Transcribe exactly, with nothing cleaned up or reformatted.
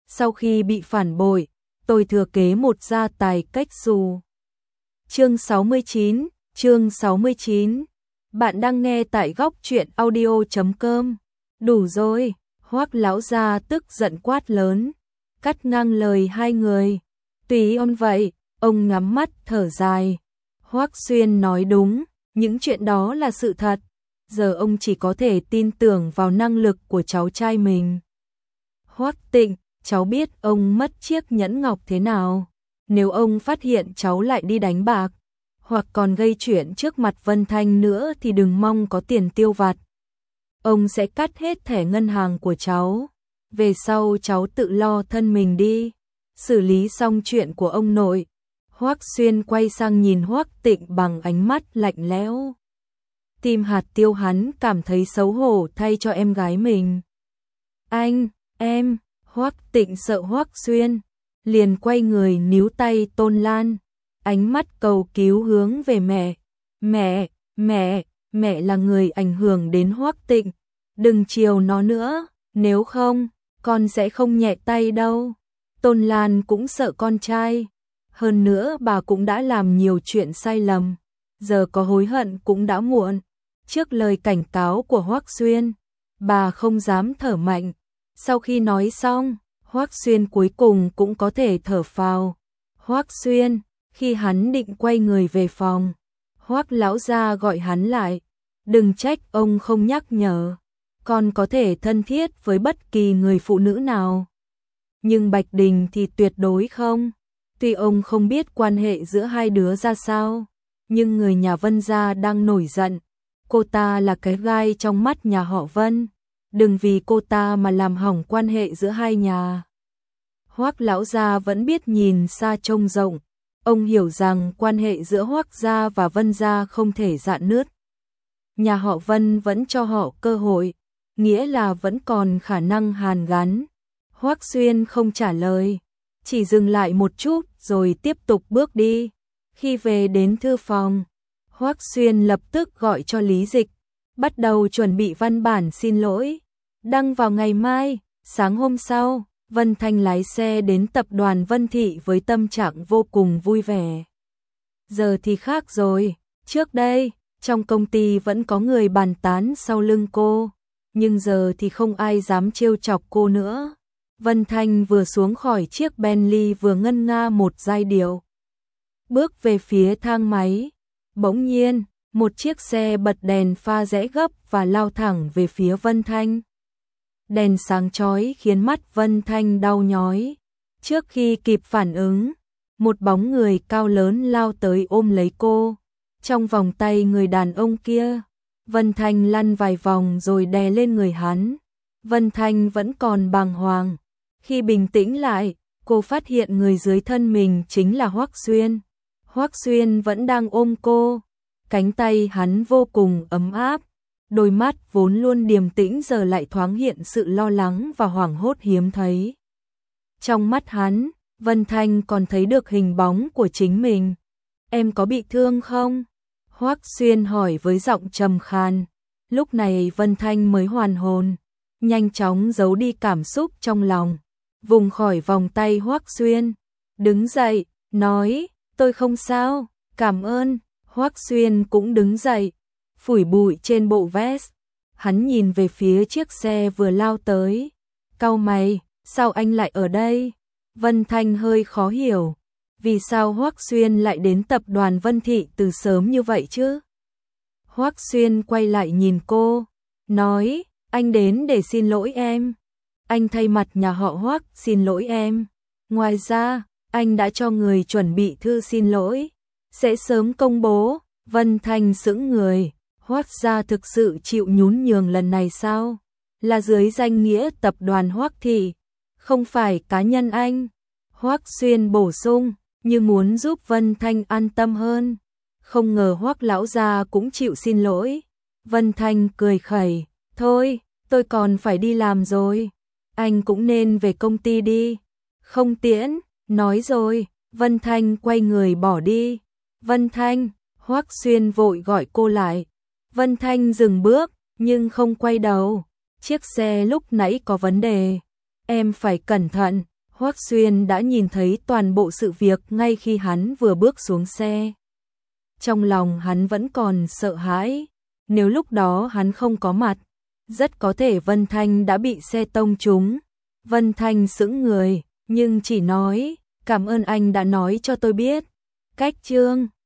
Sau khi bị phản bội, tôi thừa kế một gia tài cách xù. Chương sáu mươi chín, chương sáu mươi chín. Bạn đang nghe tại góc truyện audio chấm com. Đủ rồi, Hoắc lão gia tức giận quát lớn, cắt ngang lời hai người. Tùy ông vậy, ông ngắm mắt thở dài. Hoắc Xuyên nói đúng, những chuyện đó là sự thật. Giờ ông chỉ có thể tin tưởng vào năng lực của cháu trai mình. Hoắc Tịnh, cháu biết ông mất chiếc nhẫn ngọc thế nào. Nếu ông phát hiện cháu lại đi đánh bạc, hoặc còn gây chuyện trước mặt Vân Thanh nữa thì đừng mong có tiền tiêu vặt. Ông sẽ cắt hết thẻ ngân hàng của cháu. Về sau cháu tự lo thân mình đi. Xử lý xong chuyện của ông nội. Hoắc Xuyên quay sang nhìn Hoắc Tịnh bằng ánh mắt lạnh lẽo. Tim hạt tiêu hắn cảm thấy xấu hổ thay cho em gái mình. Anh, em, Hoắc Tịnh sợ Hoắc Xuyên, liền quay người níu tay Tôn Lan, ánh mắt cầu cứu hướng về mẹ. Mẹ, mẹ, mẹ là người ảnh hưởng đến Hoắc Tịnh, đừng chiều nó nữa, nếu không, con sẽ không nhẹ tay đâu. Tôn Lan cũng sợ con trai, hơn nữa bà cũng đã làm nhiều chuyện sai lầm, giờ có hối hận cũng đã muộn. Trước lời cảnh cáo của Hoắc Xuyên, bà không dám thở mạnh. Sau khi nói xong, Hoắc Xuyên cuối cùng cũng có thể thở phào. Hoắc Xuyên, khi hắn định quay người về phòng, Hoắc lão gia gọi hắn lại, đừng trách ông không nhắc nhở, con có thể thân thiết với bất kỳ người phụ nữ nào. Nhưng Bạch Đình thì tuyệt đối không. Tuy ông không biết quan hệ giữa hai đứa ra sao, nhưng người nhà Vân gia đang nổi giận. Cô ta là cái gai trong mắt nhà họ Vân. Đừng vì cô ta mà làm hỏng quan hệ giữa hai nhà. Hoắc lão gia vẫn biết nhìn xa trông rộng. Ông hiểu rằng quan hệ giữa Hoắc gia và Vân gia không thể rạn nứt. Nhà họ Vân vẫn cho họ cơ hội, nghĩa là vẫn còn khả năng hàn gắn. Hoắc Xuyên không trả lời, chỉ dừng lại một chút rồi tiếp tục bước đi. Khi về đến thư phòng, Hoắc Xuyên lập tức gọi cho Lý Dịch, bắt đầu chuẩn bị văn bản xin lỗi, đăng vào ngày mai. Sáng hôm sau, Vân Thanh lái xe đến tập đoàn Vân Thị với tâm trạng vô cùng vui vẻ. Giờ thì khác rồi, trước đây, trong công ty vẫn có người bàn tán sau lưng cô, nhưng giờ thì không ai dám trêu chọc cô nữa. Vân Thanh vừa xuống khỏi chiếc Bentley vừa ngân nga một giai điệu. Bước về phía thang máy, bỗng nhiên, một chiếc xe bật đèn pha rẽ gấp và lao thẳng về phía Vân Thanh. Đèn sáng chói khiến mắt Vân Thanh đau nhói. Trước khi kịp phản ứng, một bóng người cao lớn lao tới ôm lấy cô. Trong vòng tay người đàn ông kia, Vân Thanh lăn vài vòng rồi đè lên người hắn. Vân Thanh vẫn còn bàng hoàng. Khi bình tĩnh lại, cô phát hiện người dưới thân mình chính là Hoắc Xuyên. Hoắc Xuyên vẫn đang ôm cô. Cánh tay hắn vô cùng ấm áp. Đôi mắt vốn luôn điềm tĩnh giờ lại thoáng hiện sự lo lắng và hoảng hốt hiếm thấy. Trong mắt hắn, Vân Thanh còn thấy được hình bóng của chính mình. Em có bị thương không? Hoắc Xuyên hỏi với giọng trầm khàn. Lúc này Vân Thanh mới hoàn hồn, nhanh chóng giấu đi cảm xúc trong lòng, vùng khỏi vòng tay Hoắc Xuyên, đứng dậy, nói, tôi không sao, cảm ơn. Hoắc Xuyên cũng đứng dậy, phủi bụi trên bộ vest. Hắn nhìn về phía chiếc xe vừa lao tới, cau mày, sao anh lại ở đây? Vân Thanh hơi khó hiểu, vì sao Hoắc Xuyên lại đến tập đoàn Vân Thị từ sớm như vậy chứ? Hoắc Xuyên quay lại nhìn cô, nói, anh đến để xin lỗi em. Anh thay mặt nhà họ Hoắc xin lỗi em. Ngoài ra, anh đã cho người chuẩn bị thư xin lỗi, sẽ sớm công bố. Vân Thanh sững người, Hoắc gia thực sự chịu nhún nhường lần này sao? Là dưới danh nghĩa tập đoàn Hoắc Thị, không phải cá nhân anh. Hoắc Xuyên bổ sung, như muốn giúp Vân Thanh an tâm hơn. Không ngờ Hoắc lão gia cũng chịu xin lỗi. Vân Thanh cười khẩy, thôi, tôi còn phải đi làm rồi. Anh cũng nên về công ty đi. Không tiễn, nói rồi. Vân Thanh quay người bỏ đi. Vân Thanh, Hoắc Xuyên vội gọi cô lại. Vân Thanh dừng bước, nhưng không quay đầu. Chiếc xe lúc nãy có vấn đề. Em phải cẩn thận. Hoắc Xuyên đã nhìn thấy toàn bộ sự việc ngay khi hắn vừa bước xuống xe. Trong lòng hắn vẫn còn sợ hãi, nếu lúc đó hắn không có mặt, rất có thể Vân Thanh đã bị xe tông trúng. Vân Thanh sững người, nhưng chỉ nói, cảm ơn anh đã nói cho tôi biết. Cách chương